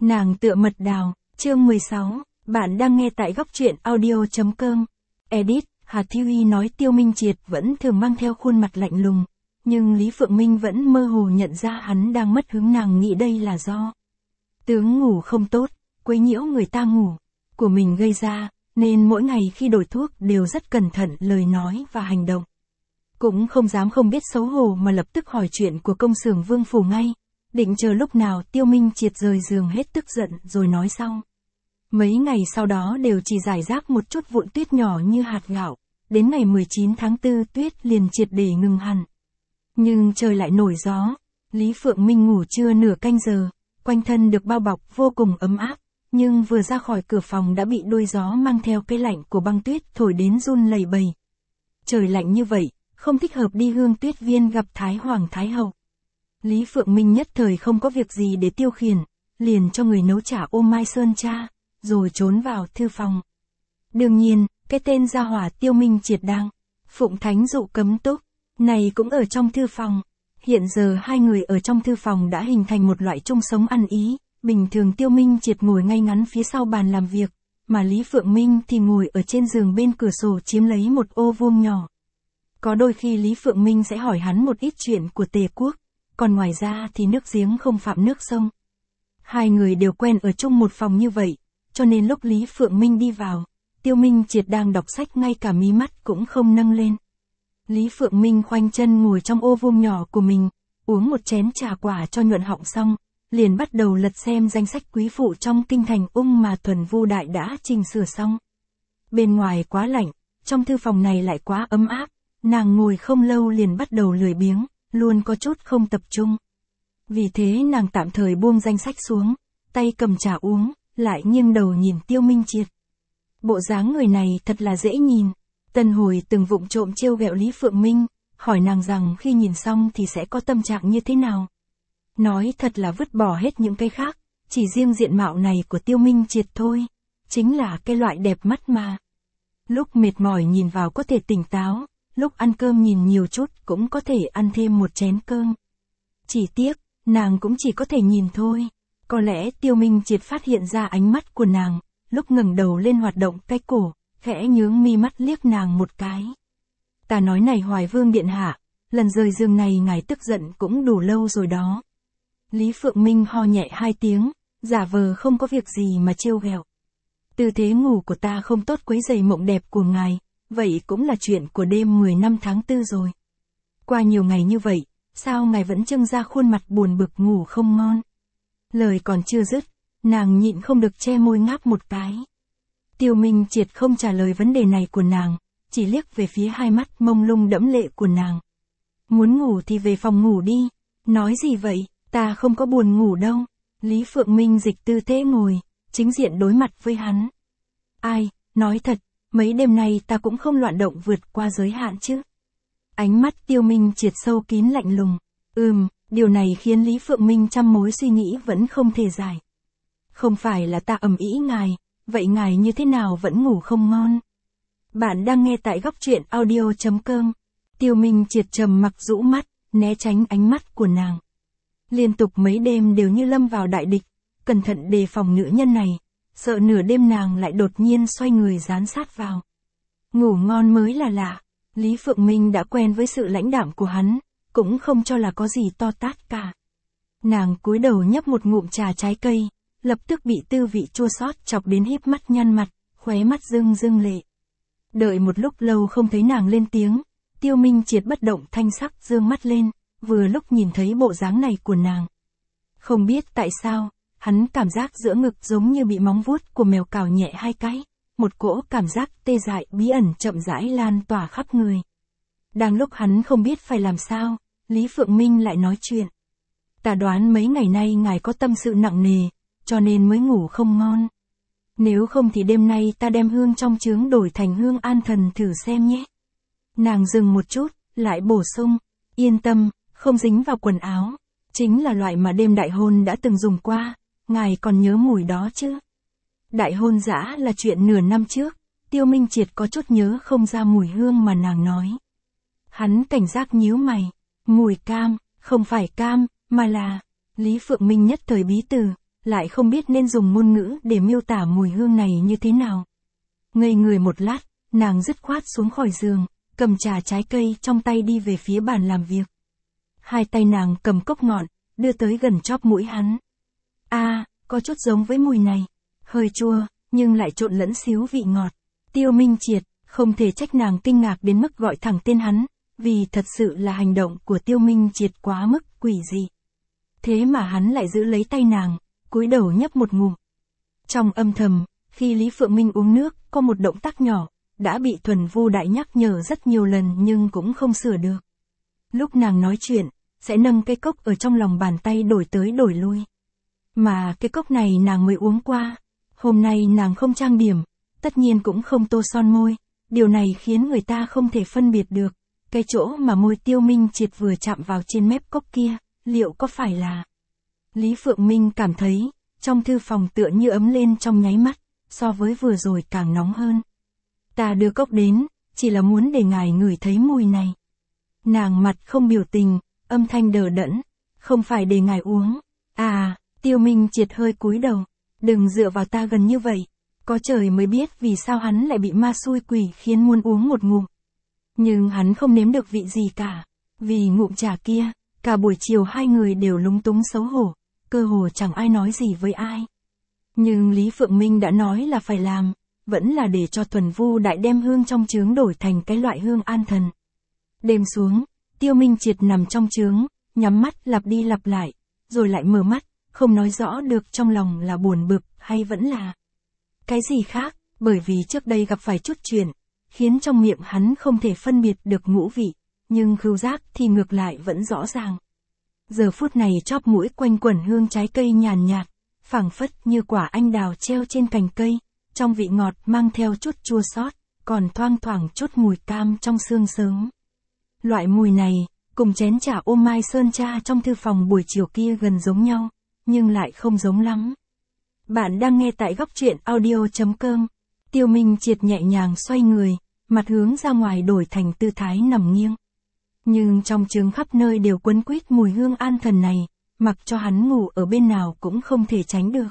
Nàng tựa mật đào, chương 16, bạn đang nghe tại góc truyện audio.com. Edit, Hà Thiêu Y nói Tiêu Minh Triệt vẫn thường mang theo khuôn mặt lạnh lùng, nhưng Lý Phượng Minh vẫn mơ hồ nhận ra hắn đang mất hứng, nàng nghĩ đây là do tướng ngủ không tốt, quấy nhiễu người ta ngủ của mình gây ra, nên mỗi ngày khi đổi thuốc đều rất cẩn thận lời nói và hành động. Cũng không dám không biết xấu hổ mà lập tức hỏi chuyện của công xưởng Vương Phủ ngay, định chờ lúc nào Tiêu Minh Triệt rời giường hết tức giận rồi nói sau. Mấy ngày sau đó đều chỉ rải rác một chút vụn tuyết nhỏ như hạt gạo, đến ngày 19 tháng 4 tuyết liền triệt để ngừng hẳn. Nhưng trời lại nổi gió, Lý Phượng Minh ngủ chưa nửa canh giờ, quanh thân được bao bọc vô cùng ấm áp, nhưng vừa ra khỏi cửa phòng đã bị đuôi gió mang theo cái lạnh của băng tuyết thổi đến run lẩy bẩy. Trời lạnh như vậy, không thích hợp đi Hương Tuyết Viên gặp Thái Hoàng Thái Hậu. Lý Phượng Minh nhất thời không có việc gì để tiêu khiển, liền cho người nấu chả ô mai sơn cha, rồi trốn vào thư phòng. Đương nhiên, cái tên gia hỏa Tiêu Minh Triệt đang phụng thánh dụ cấm túc, này cũng ở trong thư phòng. Hiện giờ hai người ở trong thư phòng đã hình thành một loại chung sống ăn ý, bình thường Tiêu Minh Triệt ngồi ngay ngắn phía sau bàn làm việc, mà Lý Phượng Minh thì ngồi ở trên giường bên cửa sổ chiếm lấy một ô vuông nhỏ. Có đôi khi Lý Phượng Minh sẽ hỏi hắn một ít chuyện của Tề quốc, còn ngoài ra thì nước giếng không phạm nước sông. Hai người đều quen ở chung một phòng như vậy, cho nên lúc Lý Phượng Minh đi vào, Tiêu Minh Triệt đang đọc sách ngay cả mí mắt cũng không nâng lên. Lý Phượng Minh khoanh chân ngồi trong ô vuông nhỏ của mình, uống một chén trà quả cho nhuận họng xong, liền bắt đầu lật xem danh sách quý phụ trong kinh thành mà Thuần Vu Đại đã chỉnh sửa xong. Bên ngoài quá lạnh, trong thư phòng này lại quá ấm áp, nàng ngồi không lâu liền bắt đầu lười biếng, luôn có chút không tập trung. Vì thế nàng tạm thời buông danh sách xuống, tay cầm trà uống, lại nghiêng đầu nhìn Tiêu Minh Triệt. Bộ dáng người này thật là dễ nhìn. Tân Hồi từng vụng trộm trêu ghẹo Lý Phượng Minh, hỏi nàng rằng khi nhìn xong thì sẽ có tâm trạng như thế nào. Nói thật là vứt bỏ hết những cái khác, chỉ riêng diện mạo này của Tiêu Minh Triệt thôi, chính là cái loại đẹp mắt mà. Lúc mệt mỏi nhìn vào có thể tỉnh táo, lúc ăn cơm nhìn nhiều chút cũng có thể ăn thêm một chén cơm. Chỉ tiếc, nàng cũng chỉ có thể nhìn thôi. Có lẽ Tiêu Minh Triệt phát hiện ra ánh mắt của nàng, lúc ngẩng đầu lên hoạt động cái cổ, khẽ nhướng mi mắt liếc nàng một cái. Ta nói này Hoài Vương điện hạ, lần rời giường này ngài tức giận cũng đủ lâu rồi đó. Lý Phượng Minh ho nhẹ hai tiếng, giả vờ không có việc gì mà trêu ghẹo. Tư thế ngủ của ta không tốt quấy rầy mộng đẹp của ngài, vậy cũng là chuyện của đêm 15 tháng 4 rồi. Qua nhiều ngày như vậy, sao ngài vẫn trưng ra khuôn mặt buồn bực ngủ không ngon? Lời còn chưa dứt, nàng nhịn không được che môi ngáp một cái. Tiêu Minh Triệt không trả lời vấn đề này của nàng, chỉ liếc về phía hai mắt mông lung đẫm lệ của nàng. Muốn ngủ thì về phòng ngủ đi. Nói gì vậy, ta không có buồn ngủ đâu. Lý Phượng Minh dịch tư thế ngồi, chính diện đối mặt với hắn. Ai, nói thật, mấy đêm nay ta cũng không loạn động vượt qua giới hạn chứ. Ánh mắt Tiêu Minh Triệt sâu kín lạnh lùng. Điều này khiến Lý Phượng Minh trăm mối suy nghĩ vẫn không thể giải. Không phải là ta ầm ĩ ngài, vậy ngài như thế nào vẫn ngủ không ngon? Bạn đang nghe tại góc truyện audio.com. Tiêu Minh Triệt trầm mặc rũ mắt, né tránh ánh mắt của nàng. Liên tục mấy đêm đều như lâm vào đại địch, cẩn thận đề phòng nữ nhân này, sợ nửa đêm nàng lại đột nhiên xoay người dán sát vào. Ngủ ngon mới là lạ, Lý Phượng Minh đã quen với sự lãnh đạm của hắn, cũng không cho là có gì to tát cả. Nàng cúi đầu nhấp một ngụm trà trái cây, lập tức bị tư vị chua xót chọc đến híp mắt nhăn mặt, khóe mắt rưng rưng lệ. Đợi một lúc lâu không thấy nàng lên tiếng, Tiêu Minh Triệt bất động thanh sắc dương mắt lên, vừa lúc nhìn thấy bộ dáng này của nàng. Không biết tại sao, hắn cảm giác giữa ngực giống như bị móng vuốt của mèo cào nhẹ hai cái, một cỗ cảm giác tê dại bí ẩn chậm rãi lan tỏa khắp người. Đang lúc hắn không biết phải làm sao, Lý Phượng Minh lại nói chuyện. Ta đoán mấy ngày nay ngài có tâm sự nặng nề, cho nên mới ngủ không ngon. Nếu không thì đêm nay ta đem hương trong chướng đổi thành hương an thần thử xem nhé. Nàng dừng một chút, lại bổ sung, yên tâm, không dính vào quần áo. Chính là loại mà đêm đại hôn đã từng dùng qua, ngài còn nhớ mùi đó chứ? Đại hôn dã là chuyện nửa năm trước, Tiêu Minh Triệt có chút nhớ không ra mùi hương mà nàng nói. Hắn cảnh giác nhíu mày, mùi cam, không phải cam, mà là... Lý Phượng Minh nhất thời bí từ, lại không biết nên dùng ngôn ngữ để miêu tả mùi hương này như thế nào. Ngây người một lát, nàng dứt khoát xuống khỏi giường, cầm trà trái cây trong tay đi về phía bàn làm việc. Hai tay nàng cầm cốc ngọn, đưa tới gần chóp mũi hắn. Có chút giống với mùi này. Hơi chua, nhưng lại trộn lẫn xíu vị ngọt. Tiêu Minh Triệt, không thể trách nàng kinh ngạc đến mức gọi thẳng tên hắn, vì thật sự là hành động của Tiêu Minh Triệt quá mức quỷ dị. Thế mà hắn lại giữ lấy tay nàng, cúi đầu nhấp một ngụm. Trong âm thầm, khi Lý Phượng Minh uống nước, có một động tác nhỏ, đã bị Thuần Vu Đại nhắc nhở rất nhiều lần nhưng cũng không sửa được. Lúc nàng nói chuyện, sẽ nâng cái cốc ở trong lòng bàn tay đổi tới đổi lui. Mà cái cốc này nàng mới uống qua. Hôm nay nàng không trang điểm, tất nhiên cũng không tô son môi. Điều này khiến người ta không thể phân biệt được. Cái chỗ mà môi Tiêu Minh Triệt vừa chạm vào trên mép cốc kia, liệu có phải là... Lý Phượng Minh cảm thấy, trong thư phòng tựa như ấm lên trong nháy mắt, so với vừa rồi càng nóng hơn. Ta đưa cốc đến, chỉ là muốn để ngài ngửi thấy mùi này. Nàng mặt không biểu tình, âm thanh đờ đẫn, không phải để ngài uống. Tiêu Minh Triệt hơi cúi đầu, đừng dựa vào ta gần như vậy. Có trời mới biết vì sao hắn lại bị ma xui quỷ khiến muốn uống một ngụm. Nhưng hắn không nếm được vị gì cả. Vì ngụm trà kia, cả buổi chiều hai người đều lúng túng xấu hổ, cơ hồ chẳng ai nói gì với ai. Nhưng Lý Phượng Minh đã nói là phải làm, vẫn là để cho Thuần Vu Đại đem hương trong chướng đổi thành cái loại hương an thần. Đêm xuống, Tiêu Minh Triệt nằm trong chướng, nhắm mắt lặp đi lặp lại, rồi lại mở mắt, không nói rõ được trong lòng là buồn bực hay vẫn là cái gì khác, bởi vì trước đây gặp phải chút chuyện, khiến trong miệng hắn không thể phân biệt được ngũ vị, nhưng khứu giác thì ngược lại vẫn rõ ràng. Giờ phút này chóp mũi quanh quẩn hương trái cây nhàn nhạt, phảng phất như quả anh đào treo trên cành cây, trong vị ngọt mang theo chút chua xót, còn thoang thoảng chút mùi cam trong sương sớm. Loại mùi này, cùng chén trà ô mai sơn cha trong thư phòng buổi chiều kia gần giống nhau, nhưng lại không giống lắm. Bạn đang nghe tại góc truyện audio.com. Tiêu Minh Triệt nhẹ nhàng xoay người, mặt hướng ra ngoài đổi thành tư thái nằm nghiêng. Nhưng trong chướng khắp nơi đều quấn quýt mùi hương an thần này, mặc cho hắn ngủ ở bên nào cũng không thể tránh được.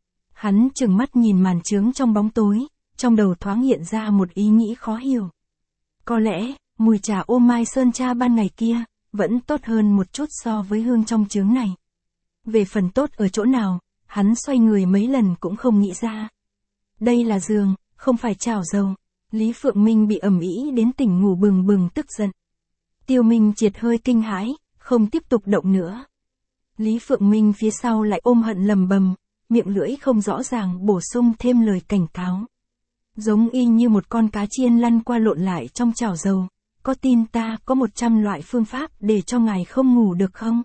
Hắn trừng mắt nhìn màn chướng trong bóng tối, trong đầu thoáng hiện ra một ý nghĩ khó hiểu. Có lẽ, mùi trà ô mai sơn cha ban ngày kia, vẫn tốt hơn một chút so với hương trong chướng này. Về phần tốt ở chỗ nào, hắn xoay người mấy lần cũng không nghĩ ra. Đây là giường, không phải chảo dầu. Lý Phượng Minh bị ầm ĩ đến tỉnh ngủ bừng bừng tức giận. Tiêu Minh Triệt hơi kinh hãi, không tiếp tục động nữa. Lý Phượng Minh phía sau lại ôm hận lầm bầm, miệng lưỡi không rõ ràng bổ sung thêm lời cảnh cáo. Giống y như một con cá chiên lăn qua lộn lại trong chảo dầu. Có tin ta có 100 loại phương pháp để cho ngài không ngủ được không?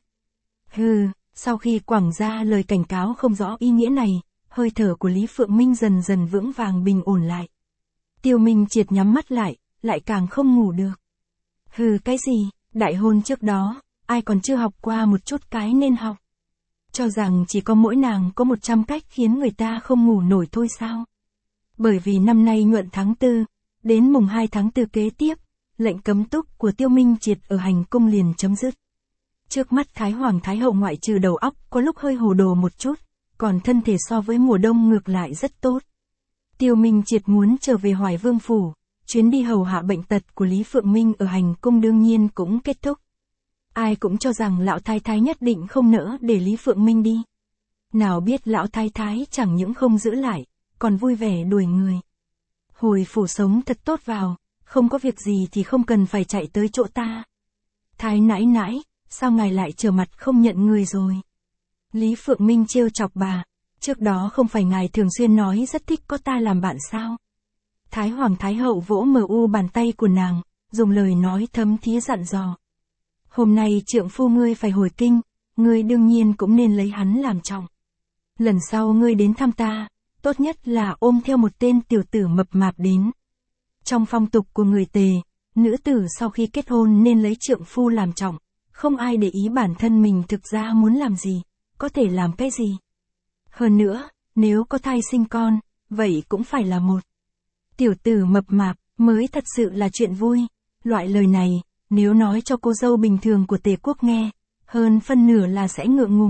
Sau khi quẳng ra lời cảnh cáo không rõ ý nghĩa này, hơi thở của Lý Phượng Minh dần dần vững vàng bình ổn lại. Tiêu Minh Triệt nhắm mắt lại càng không ngủ được. Cái gì, đại hôn trước đó, ai còn chưa học qua một chút cái nên học. Cho rằng chỉ có mỗi nàng có 100 cách khiến người ta không ngủ nổi thôi sao? Bởi vì năm nay nhuận tháng 4, đến mùng 2 tháng 4 kế tiếp, lệnh cấm túc của Tiêu Minh Triệt ở hành cung liền chấm dứt. Trước mắt Thái Hoàng Thái Hậu ngoại trừ đầu óc có lúc hơi hồ đồ một chút, còn thân thể so với mùa đông ngược lại rất tốt. Tiêu Minh Triệt muốn trở về Hoài Vương Phủ, chuyến đi hầu hạ bệnh tật của Lý Phượng Minh ở hành cung đương nhiên cũng kết thúc. Ai cũng cho rằng lão thái thái nhất định không nỡ để Lý Phượng Minh đi. Nào biết lão thái thái chẳng những không giữ lại, còn vui vẻ đuổi người. Hồi phủ sống thật tốt vào, không có việc gì thì không cần phải chạy tới chỗ ta. Thái nãi nãi, sao ngài lại trở mặt không nhận người rồi? Lý Phượng Minh trêu chọc bà, trước đó không phải ngài thường xuyên nói rất thích có ta làm bạn sao? Thái Hoàng Thái Hậu vỗ bàn tay của nàng, dùng lời nói thấm thía dặn dò. Hôm nay trượng phu ngươi phải hồi kinh, ngươi đương nhiên cũng nên lấy hắn làm trọng. Lần sau ngươi đến thăm ta, tốt nhất là ôm theo một tên tiểu tử mập mạp đến. Trong phong tục của người Tề, nữ tử sau khi kết hôn nên lấy trượng phu làm trọng, không ai để ý bản thân mình thực ra muốn làm gì, có thể làm cái gì. Hơn nữa, nếu có thai sinh con, vậy cũng phải là một tiểu tử mập mạp, mới thật sự là chuyện vui. Loại lời này, nếu nói cho cô dâu bình thường của Tề quốc nghe, hơn phân nửa là sẽ ngượng ngùng,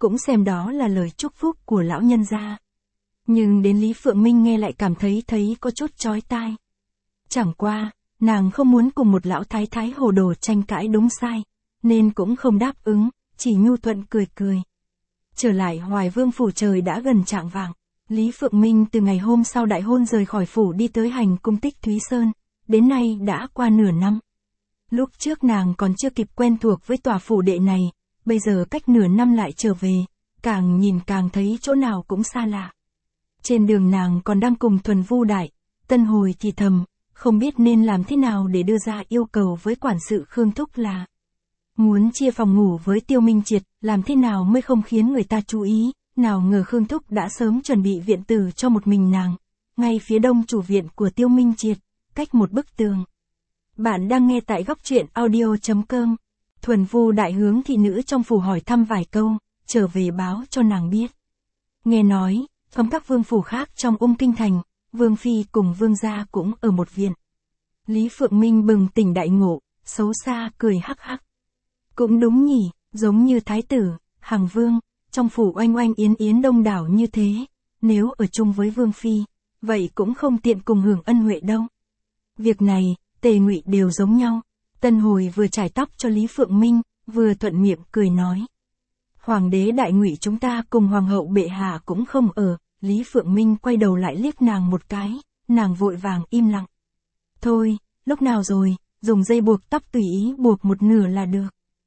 cũng xem đó là lời chúc phúc của lão nhân gia. Nhưng đến Lý Phượng Minh nghe lại cảm thấy có chút chói tai. Chẳng qua, nàng không muốn cùng một lão thái thái hồ đồ tranh cãi đúng sai, nên cũng không đáp ứng, chỉ nhu thuận cười cười. Trở lại Hoài Vương phủ trời đã gần chạng vạng, Lý Phượng Minh từ ngày hôm sau đại hôn rời khỏi phủ đi tới hành cung Tích Thúy Sơn, đến nay đã qua nửa năm. Lúc trước nàng còn chưa kịp quen thuộc với tòa phủ đệ này, bây giờ cách nửa năm lại trở về, càng nhìn càng thấy chỗ nào cũng xa lạ. Trên đường nàng còn đang cùng Thuần Vu Đại, Tân Hồi thì thầm, không biết nên làm thế nào để đưa ra yêu cầu với quản sự Khương Thúc là muốn chia phòng ngủ với Tiêu Minh Triệt, làm thế nào mới không khiến người ta chú ý, nào ngờ Khương Thúc đã sớm chuẩn bị viện tử cho một mình nàng, ngay phía đông chủ viện của Tiêu Minh Triệt, cách một bức tường. Bạn đang nghe tại góc truyện audio.com. Thuần Vu Đại hướng thị nữ trong phủ hỏi thăm vài câu, trở về báo cho nàng biết. Nghe nói, trong các vương phủ khác trong Kinh thành, Vương Phi cùng Vương gia cũng ở một viện. Lý Phượng Minh bừng tỉnh đại ngộ, xấu xa cười hắc hắc. Cũng đúng nhỉ, giống như thái tử, hàng vương, trong phủ oanh oanh yến yến đông đảo như thế, nếu ở chung với Vương Phi, vậy cũng không tiện cùng hưởng ân huệ đâu. Việc này, Tề Ngụy đều giống nhau. Tân Hồi vừa chải tóc cho Lý Phượng Minh, vừa thuận miệng cười nói. Hoàng đế Đại Ngụy chúng ta cùng hoàng hậu bệ hạ cũng không ở. Lý Phượng Minh quay đầu lại liếc nàng một cái, nàng vội vàng im lặng. Thôi, lúc nào rồi, dùng dây buộc tóc tùy ý buộc một nửa là được.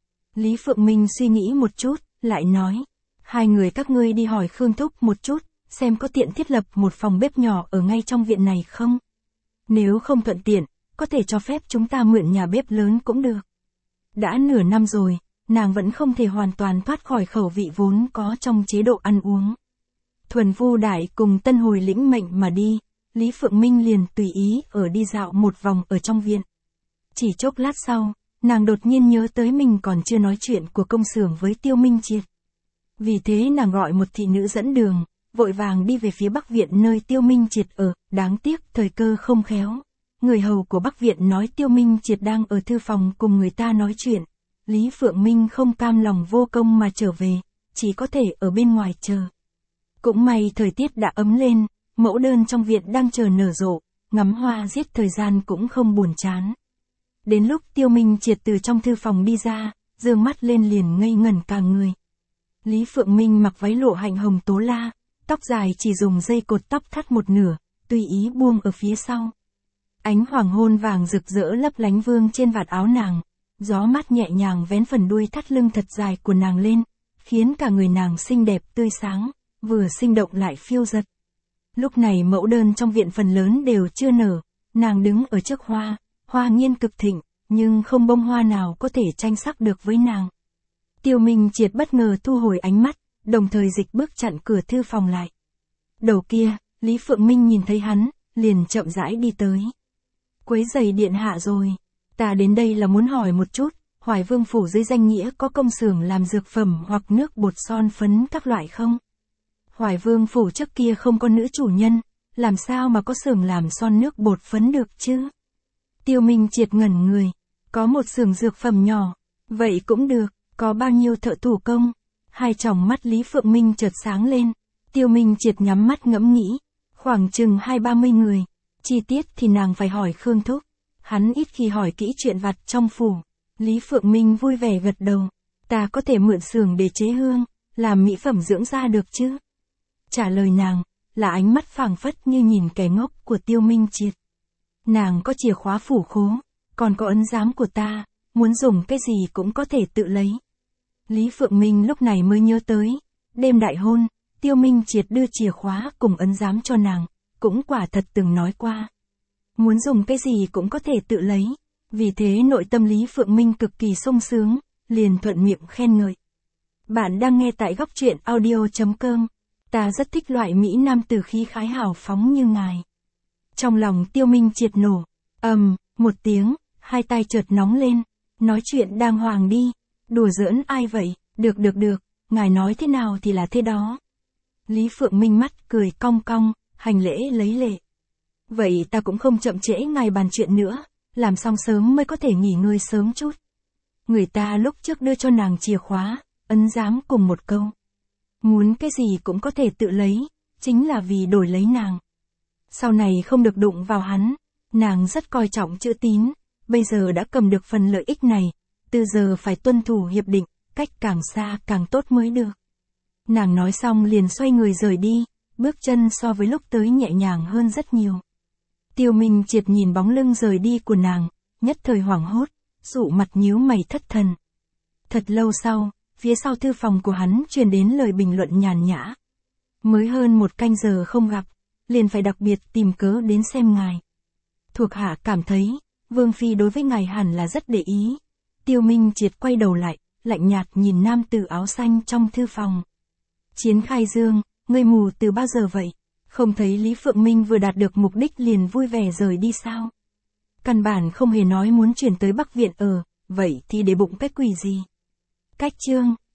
Lý Phượng Minh suy nghĩ một chút, lại nói. Hai người các ngươi đi hỏi Khương Thúc một chút, xem có tiện thiết lập một phòng bếp nhỏ ở ngay trong viện này không? Nếu không thuận tiện, có thể cho phép chúng ta mượn nhà bếp lớn cũng được. Đã nửa năm rồi, nàng vẫn không thể hoàn toàn thoát khỏi khẩu vị vốn có trong chế độ ăn uống. Thuần Vu Đại cùng Tân Hồi lĩnh mệnh mà đi, Lý Phượng Minh liền tùy ý ở đi dạo một vòng ở trong viện. Chỉ chốc lát sau, nàng đột nhiên nhớ tới mình còn chưa nói chuyện của công xưởng với Tiêu Minh Triệt. Vì thế nàng gọi một thị nữ dẫn đường, vội vàng đi về phía Bắc Viện nơi Tiêu Minh Triệt ở, đáng tiếc thời cơ không khéo. Người hầu của Bắc Viện nói Tiêu Minh Triệt đang ở thư phòng cùng người ta nói chuyện. Lý Phượng Minh không cam lòng vô công mà trở về, chỉ có thể ở bên ngoài chờ. Cũng may thời tiết đã ấm lên, mẫu đơn trong viện đang chờ nở rộ, ngắm hoa giết thời gian cũng không buồn chán. Đến lúc Tiêu Minh Triệt từ trong thư phòng đi ra, dương mắt lên liền ngây ngẩn cả người. Lý Phượng Minh mặc váy lộ hạnh hồng tố la, tóc dài chỉ dùng dây cột tóc thắt một nửa, tùy ý buông ở phía sau. Ánh hoàng hôn vàng rực rỡ lấp lánh vương trên vạt áo nàng, gió mát nhẹ nhàng vén phần đuôi thắt lưng thật dài của nàng lên, khiến cả người nàng xinh đẹp tươi sáng, vừa sinh động lại phiêu dật. Lúc này mẫu đơn trong viện phần lớn đều chưa nở, nàng đứng ở trước hoa, hoa nghiên cực thịnh, nhưng không bông hoa nào có thể tranh sắc được với nàng. Tiêu Minh Triệt bất ngờ thu hồi ánh mắt, đồng thời dịch bước chặn cửa thư phòng lại. Đầu kia, Lý Phượng Minh nhìn thấy hắn, liền chậm rãi đi tới. Quấy giày điện hạ rồi, ta đến đây là muốn hỏi một chút, Hoài Vương phủ dưới danh nghĩa có công xưởng làm dược phẩm hoặc nước bột son phấn các loại không? Hoài Vương phủ trước kia không có nữ chủ nhân, làm sao mà có xưởng làm son nước bột phấn được chứ? Tiêu Minh Triệt ngẩn người, có một xưởng dược phẩm nhỏ, vậy cũng được, có bao nhiêu thợ thủ công? Hai tròng mắt Lý Phượng Minh chợt sáng lên, Tiêu Minh Triệt nhắm mắt ngẫm nghĩ, khoảng chừng 20-30 người, chi tiết thì nàng phải hỏi Khương Thúc, hắn ít khi hỏi kỹ chuyện vặt trong phủ. Lý Phượng Minh vui vẻ gật đầu, ta có thể mượn xưởng để chế hương, làm mỹ phẩm dưỡng da được chứ? Trả lời nàng, là ánh mắt phảng phất như nhìn kẻ ngốc của Tiêu Minh Triệt. Nàng có chìa khóa phủ khố, còn có ấn giám của ta, muốn dùng cái gì cũng có thể tự lấy. Lý Phượng Minh lúc này mới nhớ tới, đêm đại hôn, Tiêu Minh Triệt đưa chìa khóa cùng ấn giám cho nàng, cũng quả thật từng nói qua. Muốn dùng cái gì cũng có thể tự lấy, vì thế nội tâm Lý Phượng Minh cực kỳ sung sướng, liền thuận miệng khen ngợi. Bạn đang nghe tại góc truyện audio.com, ta rất thích loại Mỹ Nam tử khí khái hào phóng như ngài. Trong lòng Tiêu Minh Triệt nổ, một tiếng, hai tay chợt nóng lên, nói chuyện đàng hoàng đi, đùa giỡn ai vậy, được, ngài nói thế nào thì là thế đó. Lý Phượng Minh mắt cười cong cong, hành lễ lấy lệ. Vậy ta cũng không chậm trễ ngài bàn chuyện nữa, làm xong sớm mới có thể nghỉ ngơi sớm chút. Người ta lúc trước đưa cho nàng chìa khóa, ấn giám cùng một câu. Muốn cái gì cũng có thể tự lấy, chính là vì đổi lấy nàng. Sau này không được đụng vào hắn, nàng rất coi trọng chữ tín, bây giờ đã cầm được phần lợi ích này, từ giờ phải tuân thủ hiệp định, cách càng xa càng tốt mới được. Nàng nói xong liền xoay người rời đi, bước chân so với lúc tới nhẹ nhàng hơn rất nhiều. Tiêu Minh Triệt nhìn bóng lưng rời đi của nàng, nhất thời hoảng hốt, dụ mặt nhíu mày thất thần. Thật lâu sau, phía sau thư phòng của hắn truyền đến lời bình luận nhàn nhã. Mới hơn 1 canh giờ không gặp, liền phải đặc biệt tìm cớ đến xem ngài. Thuộc hạ cảm thấy, Vương Phi đối với ngài hẳn là rất để ý. Tiêu Minh Triệt quay đầu lại, lạnh nhạt nhìn nam tử áo xanh trong thư phòng. Chiến Khai Dương, ngươi mù từ bao giờ vậy? Không thấy Lý Phượng Minh vừa đạt được mục đích liền vui vẻ rời đi sao? Căn bản không hề nói muốn chuyển tới Bắc Viện ở, vậy thì để bụng cái quỷ gì? Cách chương